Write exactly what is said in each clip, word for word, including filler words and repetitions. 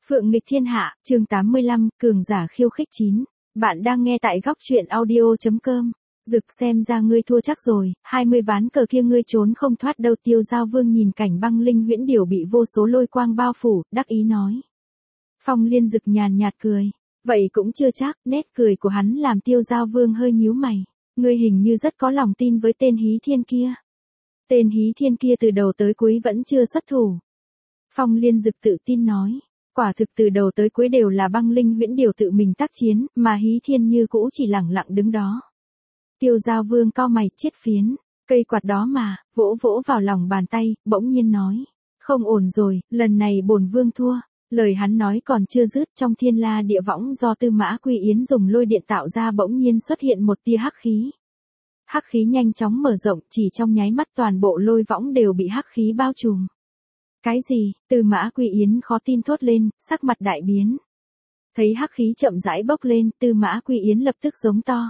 Phượng nghịch thiên hạ, chương tám mươi lăm, cường giả khiêu khích chín. Bạn đang nghe tại góc truyện audio chấm com. Dực xem ra ngươi thua chắc rồi, hai mươi ván cờ kia ngươi trốn không thoát đâu. Tiêu Giao Vương nhìn cảnh băng linh huyễn điểu bị vô số lôi quang bao phủ, đắc ý nói. Phong Liên Dực nhàn nhạt cười. Vậy cũng chưa chắc, nét cười của hắn làm Tiêu Giao Vương hơi nhíu mày. Ngươi hình như rất có lòng tin với tên Hí Thiên kia. Tên Hí Thiên kia từ đầu tới cuối vẫn chưa xuất thủ. Phong Liên Dực tự tin nói. Quả thực từ đầu tới cuối đều là băng linh huyễn điều tự mình tác chiến, mà Hí Thiên như cũ chỉ lẳng lặng đứng đó. Tiêu Giao Vương cau mày, chiết phiến, cây quạt đó mà, vỗ vỗ vào lòng bàn tay, bỗng nhiên nói. Không ổn rồi, lần này bổn vương thua. Lời hắn nói còn chưa dứt, trong thiên la địa võng do Tư Mã Quy Yến dùng lôi điện tạo ra bỗng nhiên xuất hiện một tia hắc khí. Hắc khí nhanh chóng mở rộng, chỉ trong nháy mắt toàn bộ lôi võng đều bị hắc khí bao trùm. Cái gì? Tư Mã Quy Yến khó tin thốt lên, sắc mặt đại biến. Thấy hắc khí chậm rãi bốc lên, Tư Mã Quy Yến lập tức giống to.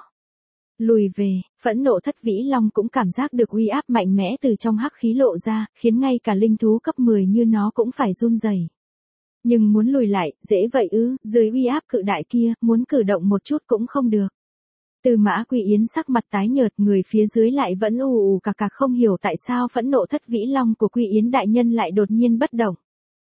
Lùi về, phẫn nộ Thất Vĩ Long cũng cảm giác được uy áp mạnh mẽ từ trong hắc khí lộ ra, khiến ngay cả linh thú cấp mười như nó cũng phải run rẩy. Nhưng muốn lùi lại, dễ vậy ư, dưới uy áp cự đại kia, muốn cử động một chút cũng không được. Tư Mã Quy Yến sắc mặt tái nhợt, người phía dưới lại vẫn ù ù cà cà, không hiểu tại sao phẫn nộ Thất Vĩ Long của Quy Yến đại nhân lại đột nhiên bất động.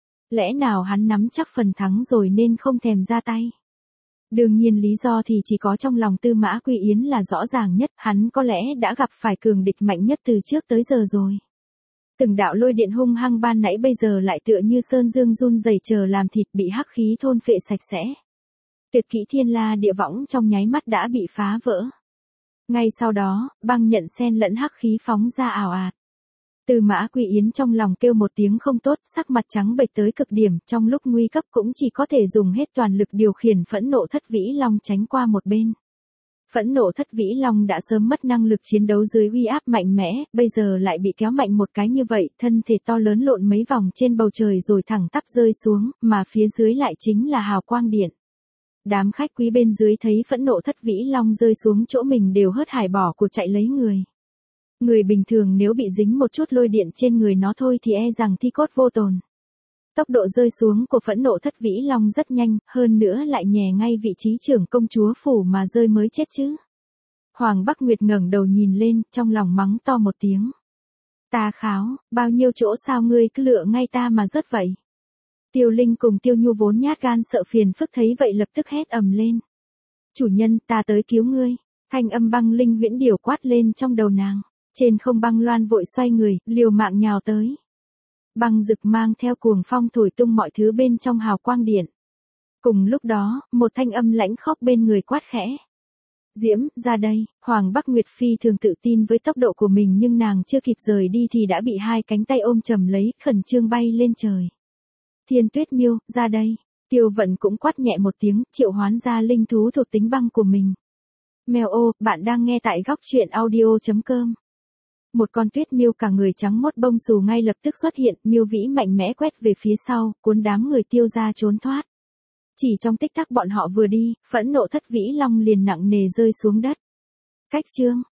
Lẽ nào hắn nắm chắc phần thắng rồi nên không thèm ra tay? Đương nhiên lý do thì chỉ có trong lòng Tư Mã Quy Yến là rõ ràng nhất, hắn có lẽ đã gặp phải cường địch mạnh nhất từ trước tới giờ rồi. Từng đạo lôi điện hung hăng ban nãy bây giờ lại tựa như sơn dương run rẩy chờ làm thịt, bị hắc khí thôn phệ sạch sẽ. Tuyệt kỹ thiên la địa võng trong nháy mắt đã bị phá vỡ. Ngay sau đó, băng nhận xen lẫn hắc khí phóng ra ào ạt. Tư Mã Quy Yến trong lòng kêu một tiếng không tốt, sắc mặt trắng bệch tới cực điểm, trong lúc nguy cấp cũng chỉ có thể dùng hết toàn lực điều khiển phẫn nộ Thất Vĩ Long tránh qua một bên. Phẫn nộ Thất Vĩ Long đã sớm mất năng lực chiến đấu dưới uy áp mạnh mẽ, bây giờ lại bị kéo mạnh một cái như vậy, thân thể to lớn lộn mấy vòng trên bầu trời rồi thẳng tắp rơi xuống, mà phía dưới lại chính là hào quang điện. Đám khách quý bên dưới thấy phẫn nộ Thất Vĩ Long rơi xuống chỗ mình đều hớt hải bỏ cuộc chạy lấy người. Người bình thường nếu bị dính một chút lôi điện trên người nó thôi thì e rằng thi cốt vô tồn. Tốc độ rơi xuống của phẫn nộ Thất Vĩ Long rất nhanh, hơn nữa lại nhè ngay vị trí trưởng công chúa phủ mà rơi mới chết chứ. Hoàng Bắc Nguyệt ngẩng đầu nhìn lên, trong lòng mắng to một tiếng. Ta kháo, bao nhiêu chỗ sao ngươi cứ lựa ngay ta mà rớt vậy. Tiêu Linh cùng Tiêu Nhu vốn nhát gan sợ phiền phức thấy vậy lập tức hét ầm lên. Chủ nhân, ta tới cứu ngươi. Thanh âm băng linh huyễn điểu quát lên trong đầu nàng. Trên không Băng Loan vội xoay người, liều mạng nhào tới. Băng Dực mang theo cuồng phong thổi tung mọi thứ bên trong hào quang điện. Cùng lúc đó, một thanh âm lãnh khốc bên người quát khẽ. Diễm, ra đây. Hoàng Bắc Nguyệt phi thường tự tin với tốc độ của mình, nhưng nàng chưa kịp rời đi thì đã bị hai cánh tay ôm chầm lấy, khẩn trương bay lên trời. Thiên Tuyết Miêu, ra đây. Tiêu Vận cũng quát nhẹ một tiếng, triệu hoán ra linh thú thuộc tính băng của mình. Mèo ô, bạn đang nghe tại góc truyện audio chấm com. Một con tuyết miêu cả người trắng mốt bông xù ngay lập tức xuất hiện, miêu vĩ mạnh mẽ quét về phía sau, cuốn đám người Tiêu ra trốn thoát. Chỉ trong tích tắc bọn họ vừa đi, phẫn nộ Thất Vĩ Long liền nặng nề rơi xuống đất. Cách chương,